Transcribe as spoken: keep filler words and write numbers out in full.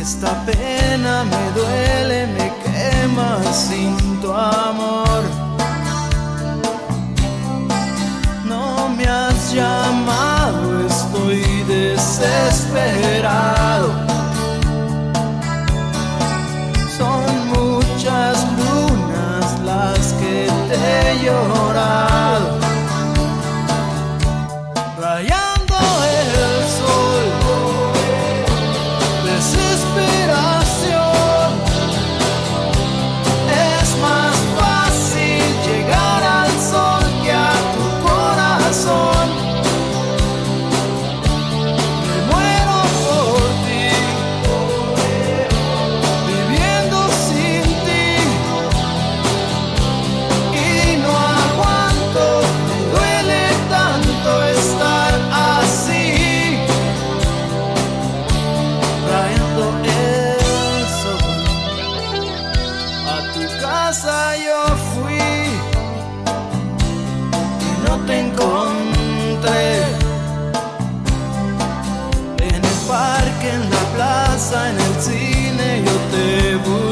Esta pena me duele, me quema sin tu amor. No me has llamado, estoy desesperado. Son muchas lunas las que te he llorado, rayando el sol. Desesperación, es más fácil llegar al sol que a tu corazón. Me muero por ti, viviendo sin ti, y no aguanto, me duele tanto estar así, rayando el sol. A tu casa yo fui y no te encontré. En el parque, en la plaza, en el cine yo te busqué.